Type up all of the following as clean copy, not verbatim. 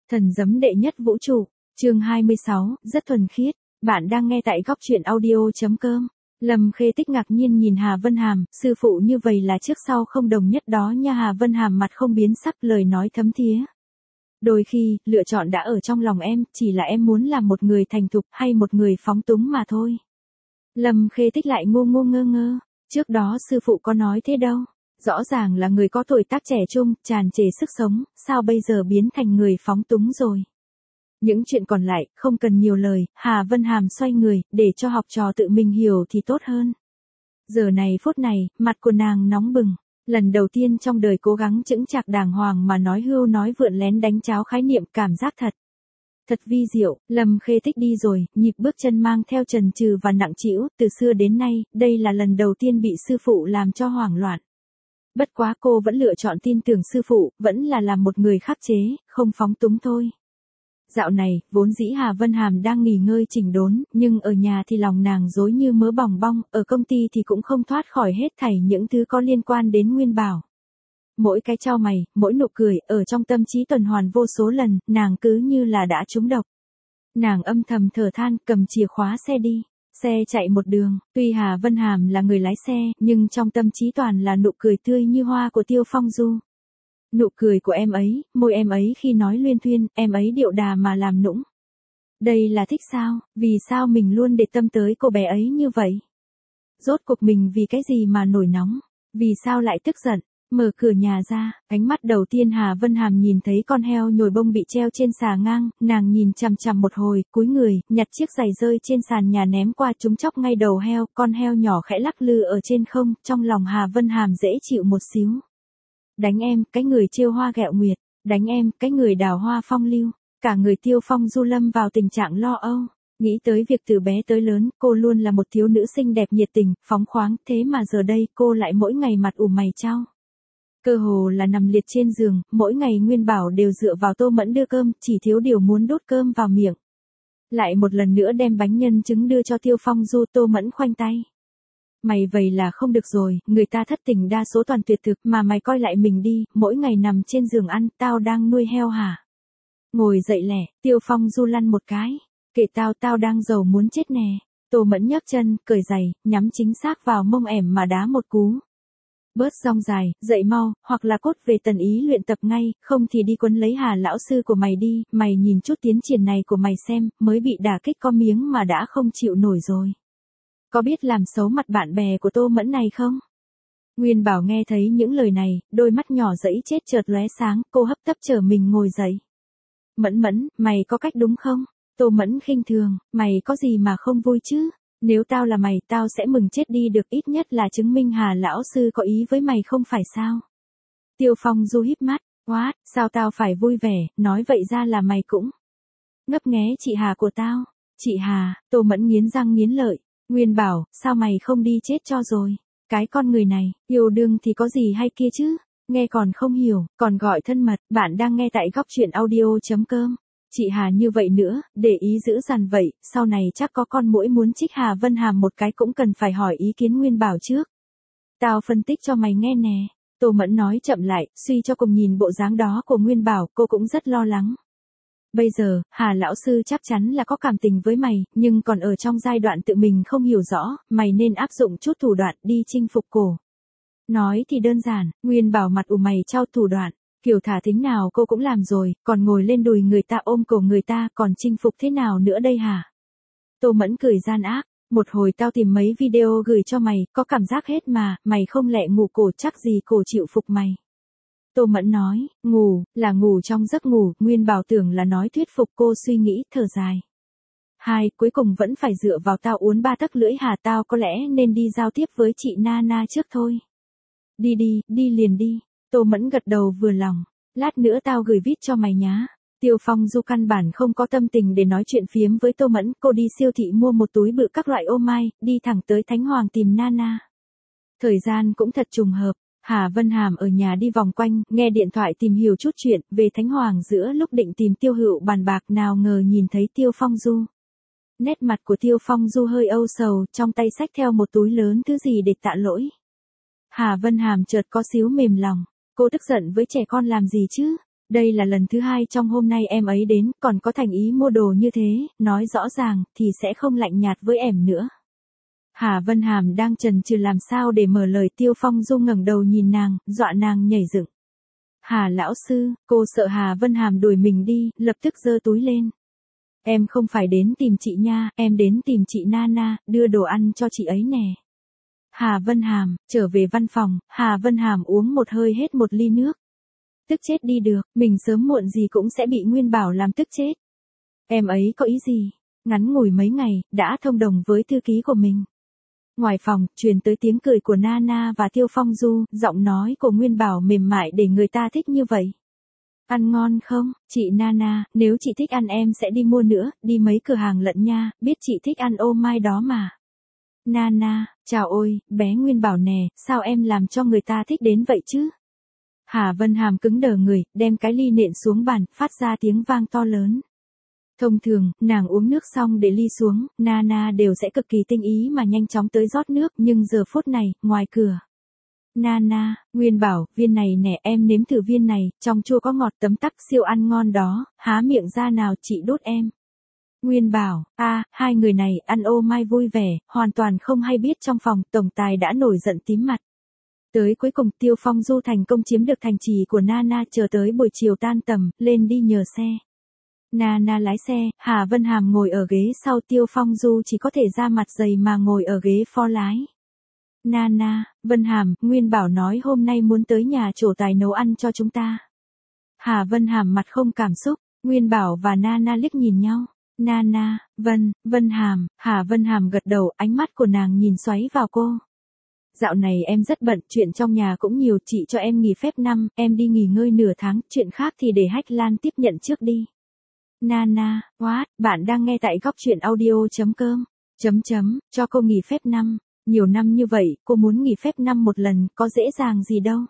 Thần giấm đệ nhất vũ trụ, chương 26, rất thuần khiết. Bạn đang nghe tại góc truyện audio.com. Lâm Khê Tích ngạc nhiên nhìn Hà Vân Hàm, sư phụ như vậy là trước sau không đồng nhất đó nha. Hà Vân Hàm mặt không biến sắc, lời nói thấm thía. Đôi khi, lựa chọn đã ở trong lòng em, chỉ là em muốn làm một người thành thục hay một người phóng túng mà thôi. Lâm Khê Tích lại ngô ngơ ngơ, trước đó sư phụ có nói thế đâu. Rõ ràng là người có tuổi tác trẻ trung, tràn trề sức sống, sao bây giờ biến thành người phóng túng rồi. Những chuyện còn lại, không cần nhiều lời, Hà Vân Hàm xoay người, để cho học trò tự mình hiểu thì tốt hơn. Giờ này phút này, mặt của nàng nóng bừng. Lần đầu tiên trong đời cố gắng chững chạc đàng hoàng mà nói hưu nói vượn lén đánh cháo khái niệm, cảm giác thật vi diệu. Lâm Khê Tích đi rồi, nhịp bước chân mang theo chần chừ và nặng trĩu, từ xưa đến nay, đây là lần đầu tiên bị sư phụ làm cho hoảng loạn. Bất quá cô vẫn lựa chọn tin tưởng sư phụ, vẫn là làm một người khắc chế, không phóng túng thôi. Dạo này, vốn dĩ Hà Vân Hàm đang nghỉ ngơi chỉnh đốn, nhưng ở nhà thì lòng nàng rối như mớ bòng bong, ở công ty thì cũng không thoát khỏi hết thảy những thứ có liên quan đến Nguyên Bảo. Mỗi cái chau mày, mỗi nụ cười, ở trong tâm trí tuần hoàn vô số lần, nàng cứ như là đã trúng độc. Nàng âm thầm thở than, cầm chìa khóa xe đi. Xe chạy một đường, tuy Hà Vân Hàm là người lái xe, nhưng trong tâm trí toàn là nụ cười tươi như hoa của Tiêu Phong Du. Nụ cười của em ấy, môi em ấy khi nói luyên thuyên, em ấy điệu đà mà làm nũng. Đây là thích sao, vì sao mình luôn để tâm tới cô bé ấy như vậy? Rốt cuộc mình vì cái gì mà nổi nóng, vì sao lại tức giận? Mở cửa nhà ra, ánh mắt đầu tiên Hà Vân Hàm nhìn thấy con heo nhồi bông bị treo trên xà ngang, nàng nhìn chằm chằm một hồi, cúi người, nhặt chiếc giày rơi trên sàn nhà ném qua trúng chóc ngay đầu heo, con heo nhỏ khẽ lắc lư ở trên không, trong lòng Hà Vân Hàm dễ chịu một xíu. Đánh em, cái người trêu hoa ghẹo nguyệt, đánh em, cái người đào hoa phong lưu, cả người Tiêu Phong Du lâm vào tình trạng lo âu. Nghĩ tới việc từ bé tới lớn, cô luôn là một thiếu nữ xinh đẹp nhiệt tình, phóng khoáng, thế mà giờ đây cô lại mỗi ngày mặt ủ mày chau. Cơ hồ là nằm liệt trên giường, mỗi ngày Nguyên Bảo đều dựa vào Tô Mẫn đưa cơm, chỉ thiếu điều muốn đút cơm vào miệng. Lại một lần nữa đem bánh nhân trứng đưa cho Tiêu Phong Du. Tô Mẫn khoanh tay. Mày vậy là không được rồi, người ta thất tình đa số toàn tuyệt thực mà mày coi lại mình đi, mỗi ngày nằm trên giường ăn, tao đang nuôi heo hả? Ngồi dậy lẻ, Tiêu Phong Du lăn một cái. Kệ tao đang giàu muốn chết nè. Tô Mẫn nhấc chân, cởi giày, nhắm chính xác vào mông ẻm mà đá một cú. Bớt rong dài, dậy mau, hoặc là cốt về Tần Ý luyện tập ngay, không thì đi quấn lấy Hà lão sư của mày đi, mày nhìn chút tiến triển này của mày xem, mới bị đả kích có miếng mà đã không chịu nổi rồi. Có biết làm xấu mặt bạn bè của Tô Mẫn này không? Nguyên Bảo nghe thấy những lời này, đôi mắt nhỏ dẫy chết chợt lóe sáng, cô hấp tấp trở mình ngồi dậy. Mẫn, mày có cách đúng không? Tô Mẫn khinh thường, mày có gì mà không vui chứ? Nếu tao là mày, tao sẽ mừng chết đi được, ít nhất là chứng minh Hà lão sư có ý với mày không phải sao? Tiêu Phong Du híp mắt, what, sao tao phải vui vẻ, nói vậy ra là mày cũng ngấp nghé chị Hà của tao. Chị Hà, Tô Mẫn nghiến răng nghiến lợi. Nguyên Bảo, sao mày không đi chết cho rồi? Cái con người này, yêu đương thì có gì hay kia chứ? Nghe còn không hiểu, còn gọi thân mật. Bạn đang nghe tại góc truyện audio.com. Chị Hà như vậy nữa, để ý giữ dằn vậy, sau này chắc có con muỗi muốn chích Hà Vân Hàm một cái cũng cần phải hỏi ý kiến Nguyên Bảo trước. Tao phân tích cho mày nghe nè. Tô Mẫn nói chậm lại, suy cho cùng nhìn bộ dáng đó của Nguyên Bảo, cô cũng rất lo lắng. Bây giờ, Hà lão sư chắc chắn là có cảm tình với mày, nhưng còn ở trong giai đoạn tự mình không hiểu rõ, mày nên áp dụng chút thủ đoạn đi chinh phục cổ. Nói thì đơn giản, Nguyên Bảo mặt ủ mày chau, thủ đoạn. Kiểu thả thính nào cô cũng làm rồi, còn ngồi lên đùi người ta ôm cổ người ta, còn chinh phục thế nào nữa đây hả? Tô Mẫn cười gian ác, một hồi tao tìm mấy video gửi cho mày, có cảm giác hết mà, mày không lẹ ngủ cổ chắc gì cổ chịu phục mày. Tô Mẫn nói, ngủ, là ngủ trong giấc ngủ, Nguyên Bảo tưởng là nói thuyết phục cô, suy nghĩ, thở dài. Cuối cùng vẫn phải dựa vào tao uốn ba tấc lưỡi Hà, tao có lẽ nên đi giao tiếp với chị Nana trước thôi. Đi liền đi. Tô Mẫn gật đầu vừa lòng, lát nữa tao gửi vít cho mày nhá. Tiêu Phong Du căn bản không có tâm tình để nói chuyện phiếm với Tô Mẫn, cô đi siêu thị mua một túi bự các loại ô mai, đi thẳng tới Thánh Hoàng tìm Nana. Thời gian cũng thật trùng hợp, Hà Vân Hàm ở nhà đi vòng quanh, nghe điện thoại tìm hiểu chút chuyện về Thánh Hoàng, giữa lúc định tìm Tiêu Hữu bàn bạc nào ngờ nhìn thấy Tiêu Phong Du. Nét mặt của Tiêu Phong Du hơi âu sầu, trong tay xách theo một túi lớn thứ gì để tạ lỗi. Hà Vân Hàm chợt có xíu mềm lòng. Cô tức giận với trẻ con làm gì chứ? Đây là lần thứ hai trong hôm nay em ấy đến, còn có thành ý mua đồ như thế, nói rõ ràng, thì sẽ không lạnh nhạt với em nữa. Hà Vân Hàm đang chần chừ làm sao để mở lời, Tiêu Phong Du ngẩng đầu nhìn nàng, dọa nàng nhảy dựng. Hà lão sư, cô sợ Hà Vân Hàm đuổi mình đi, lập tức giơ túi lên. Em không phải đến tìm chị nha, em đến tìm chị Nana, đưa đồ ăn cho chị ấy nè. Hà Vân Hàm, trở về văn phòng, Hà Vân Hàm uống một hơi hết một ly nước. Tức chết đi được, mình sớm muộn gì cũng sẽ bị Nguyên Bảo làm tức chết. Em ấy có ý gì? Ngắn ngủi mấy ngày, đã thông đồng với thư ký của mình. Ngoài phòng, truyền tới tiếng cười của Nana và Tiêu Phong Du, giọng nói của Nguyên Bảo mềm mại để người ta thích như vậy. Ăn ngon không, chị Nana, nếu chị thích ăn em sẽ đi mua nữa, đi mấy cửa hàng lận nha, biết chị thích ăn ô mai đó mà. Nana, chào ôi, bé Nguyên Bảo nè, sao em làm cho người ta thích đến vậy chứ? Hà Vân Hàm cứng đờ người, đem cái ly nện xuống bàn, phát ra tiếng vang to lớn. Thông thường, nàng uống nước xong để ly xuống, Nana đều sẽ cực kỳ tinh ý mà nhanh chóng tới rót nước, nhưng giờ phút này, ngoài cửa. Nana, Nguyên Bảo, viên này nè, em nếm thử viên này, trong chua có ngọt tấm tắc siêu ăn ngon đó, há miệng ra nào chị đút em. Nguyên Bảo, hai người này ăn ô mai vui vẻ, hoàn toàn không hay biết trong phòng, tổng tài đã nổi giận tím mặt. Tới cuối cùng Tiêu Phong Du thành công chiếm được thành trì của Nana, chờ tới buổi chiều tan tầm, lên đi nhờ xe. Nana lái xe, Hà Vân Hàm ngồi ở ghế sau, Tiêu Phong Du chỉ có thể ra mặt dày mà ngồi ở ghế phó lái. Nana, Vân Hàm, Nguyên Bảo nói hôm nay muốn tới nhà trổ tài nấu ăn cho chúng ta. Hà Vân Hàm mặt không cảm xúc, Nguyên Bảo và Nana liếc nhìn nhau. Nana, Vân Hàm, Hà Vân Hàm gật đầu, ánh mắt của nàng nhìn xoáy vào cô. Dạo này em rất bận, chuyện trong nhà cũng nhiều, chị cho em nghỉ phép năm, em đi nghỉ ngơi nửa tháng, chuyện khác thì để Hách Lan tiếp nhận trước đi. Nana, what, bạn đang nghe tại góc truyện audio.com, cho cô nghỉ phép năm, nhiều năm như vậy, cô muốn nghỉ phép năm một lần, có dễ dàng gì đâu.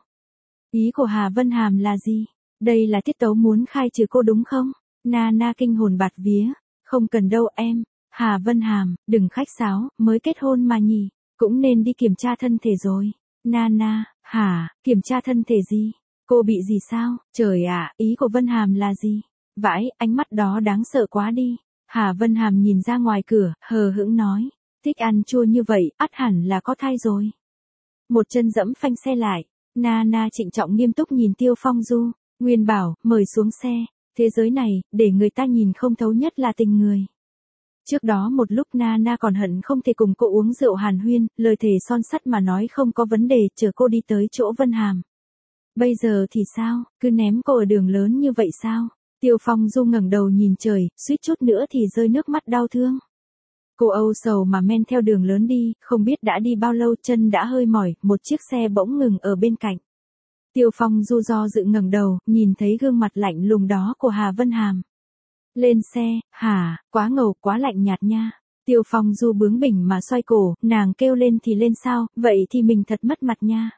Ý của Hà Vân Hàm là gì? Đây là tiết tấu muốn khai trừ cô đúng không? Nana kinh hồn bạt vía, không cần đâu em. Hà Vân Hàm, đừng khách sáo, mới kết hôn mà nhỉ, cũng nên đi kiểm tra thân thể rồi. Nana, hả, kiểm tra thân thể gì? Cô bị gì sao? Trời ạ, ý của Vân Hàm là gì? Vãi, ánh mắt đó đáng sợ quá đi. Hà Vân Hàm nhìn ra ngoài cửa, hờ hững nói. Thích ăn chua như vậy, ắt hẳn là có thai rồi. Một chân dẫm phanh xe lại. Nana trịnh trọng nghiêm túc nhìn Tiêu Phong Du. Nguyên Bảo, mời xuống xe. Thế giới này, để người ta nhìn không thấu nhất là tình người. Trước đó một lúc Nana còn hận không thể cùng cô uống rượu hàn huyên, lời thề son sắt mà nói không có vấn đề, chờ cô đi tới chỗ Vân Hàm. Bây giờ thì sao, cứ ném cô ở đường lớn như vậy sao? Tiêu Phong Du ngẩng đầu nhìn trời, suýt chút nữa thì rơi nước mắt đau thương. Cô âu sầu mà men theo đường lớn đi, không biết đã đi bao lâu, chân đã hơi mỏi, một chiếc xe bỗng ngừng ở bên cạnh. Tiêu Phong Du do dự ngẩng đầu, nhìn thấy gương mặt lạnh lùng đó của Hà Vân Hàm. Lên xe, hả, quá ngầu, quá lạnh nhạt nha. Tiêu Phong Du bướng bỉnh mà xoay cổ, nàng kêu lên thì lên sao, vậy thì mình thật mất mặt nha.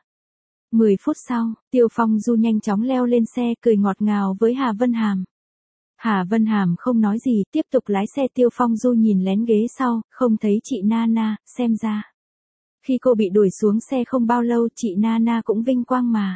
10 phút sau, Tiêu Phong Du nhanh chóng leo lên xe, cười ngọt ngào với Hà Vân Hàm. Hà Vân Hàm không nói gì, tiếp tục lái xe. Tiêu Phong Du nhìn lén ghế sau, không thấy chị Nana, xem ra. Khi cô bị đuổi xuống xe không bao lâu, chị Nana cũng vinh quang mà.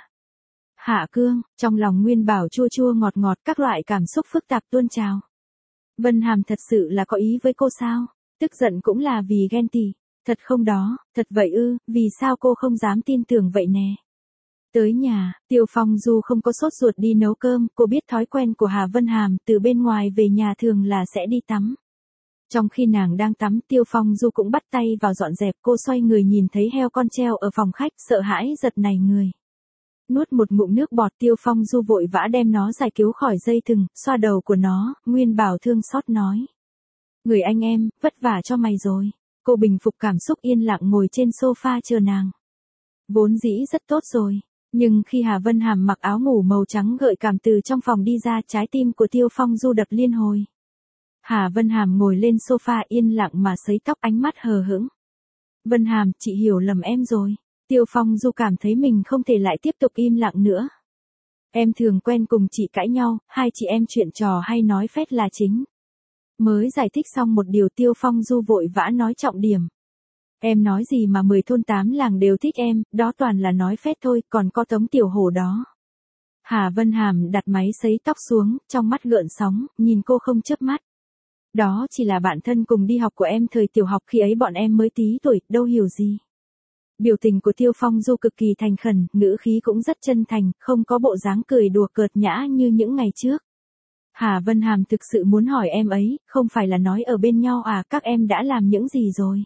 Hạ cương, trong lòng Nguyên Bảo chua chua ngọt ngọt, các loại cảm xúc phức tạp tuôn trào. Vân Hàm thật sự là có ý với cô sao? Tức giận cũng là vì ghen tị. Thật không đó, thật vậy ư, vì sao cô không dám tin tưởng vậy nè? Tới nhà, Tiêu Phong Du không có sốt ruột đi nấu cơm, cô biết thói quen của Hà Vân Hàm, từ bên ngoài về nhà thường là sẽ đi tắm. Trong khi nàng đang tắm, Tiêu Phong Du cũng bắt tay vào dọn dẹp, cô xoay người nhìn thấy heo con treo ở phòng khách, sợ hãi giật nảy người. Nuốt một ngụm nước bọt, Tiêu Phong Du vội vã đem nó giải cứu khỏi dây thừng, xoa đầu của nó, Nguyên Bảo thương xót nói. Người anh em, vất vả cho mày rồi. Cô bình phục cảm xúc yên lặng ngồi trên sofa chờ nàng. Vốn dĩ rất tốt rồi. Nhưng khi Hà Vân Hàm mặc áo ngủ màu trắng gợi cảm từ trong phòng đi ra, trái tim của Tiêu Phong Du đập liên hồi. Hà Vân Hàm ngồi lên sofa yên lặng mà sấy tóc, ánh mắt hờ hững. Vân Hàm, chị hiểu lầm em rồi. Tiêu Phong Du cảm thấy mình không thể lại tiếp tục im lặng nữa. Em thường quen cùng chị cãi nhau, hai chị em chuyện trò hay nói phét là chính. Mới giải thích xong một điều, Tiêu Phong Du vội vã nói trọng điểm. Em nói gì mà 10 thôn 8 làng đều thích em, đó toàn là nói phét thôi, còn có Tống Tiểu Hổ đó. Hà Vân Hàm đặt máy sấy tóc xuống, trong mắt gợn sóng, nhìn cô không chớp mắt. Đó chỉ là bạn thân cùng đi học của em thời tiểu học, khi ấy bọn em mới tí tuổi, đâu hiểu gì. Biểu tình của Tiêu Phong Du cực kỳ thành khẩn, ngữ khí cũng rất chân thành, không có bộ dáng cười đùa cợt nhã như những ngày trước. Hà Vân Hàm thực sự muốn hỏi em ấy, không phải là nói ở bên nhau à, các em đã làm những gì rồi?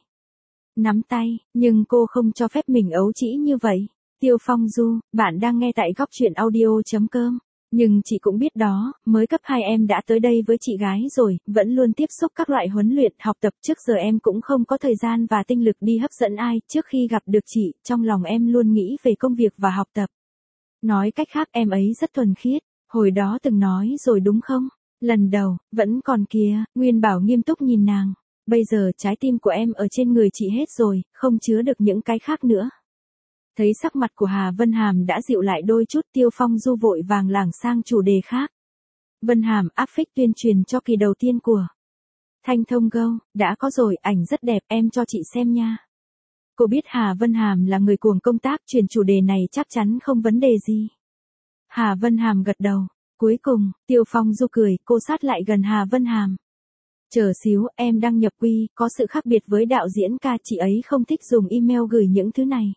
Nắm tay, nhưng cô không cho phép mình ấu trĩ như vậy. Tiêu Phong Du, bạn đang nghe tại góc chuyện audio.com. Nhưng chị cũng biết đó, mới cấp 2 em đã tới đây với chị gái rồi, vẫn luôn tiếp xúc các loại huấn luyện, học tập, trước giờ em cũng không có thời gian và tinh lực đi hấp dẫn ai, trước khi gặp được chị, trong lòng em luôn nghĩ về công việc và học tập. Nói cách khác em ấy rất thuần khiết, hồi đó từng nói rồi đúng không? Lần đầu, vẫn còn kìa, Nguyên Bảo nghiêm túc nhìn nàng. Bây giờ trái tim của em ở trên người chị hết rồi, không chứa được những cái khác nữa. Thấy sắc mặt của Hà Vân Hàm đã dịu lại đôi chút, Tiêu Phong Du vội vàng lảng sang chủ đề khác. Vân Hàm áp phích tuyên truyền cho kỳ đầu tiên của Thanh Thông Go, đã có rồi, ảnh rất đẹp, em cho chị xem nha. Cô biết Hà Vân Hàm là người cuồng công tác, chuyển chủ đề này chắc chắn không vấn đề gì. Hà Vân Hàm gật đầu. Cuối cùng, Tiêu Phong Du cười, cô sát lại gần Hà Vân Hàm. Chờ xíu, em đăng nhập quy, có sự khác biệt với đạo diễn ca, chị ấy không thích dùng email gửi những thứ này.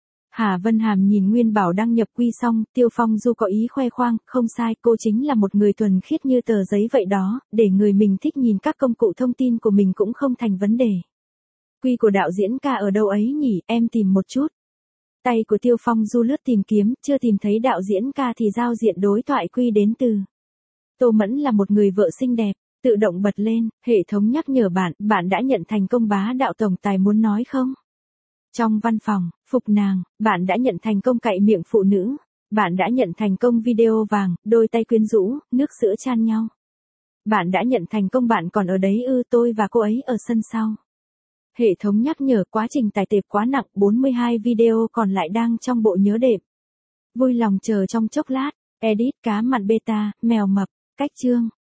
Hà Vân Hàm nhìn Nguyên Bảo đăng nhập quy xong, Tiêu Phong Du có ý khoe khoang, không sai, cô chính là một người thuần khiết như tờ giấy vậy đó, để người mình thích nhìn các công cụ thông tin của mình cũng không thành vấn đề. Quy của đạo diễn ca ở đâu ấy nhỉ, em tìm một chút. Tay của Tiêu Phong Du lướt tìm kiếm, chưa tìm thấy đạo diễn ca thì giao diện đối thoại quy đến từ Tô Mẫn là một người vợ xinh đẹp, tự động bật lên, hệ thống nhắc nhở bạn đã nhận thành công bá đạo tổng tài muốn nói không? Trong văn phòng, phục nàng, bạn đã nhận thành công cạy miệng phụ nữ, bạn đã nhận thành công video vàng, đôi tay quyến rũ, nước sữa chan nhau. Bạn đã nhận thành công, bạn còn ở đấy ư, tôi và cô ấy ở sân sau. Hệ thống nhắc nhở quá trình tải tệp quá nặng, 42 video còn lại đang trong bộ nhớ đệm. Vui lòng chờ trong chốc lát, edit cá mặn beta, mèo mập, cách chương.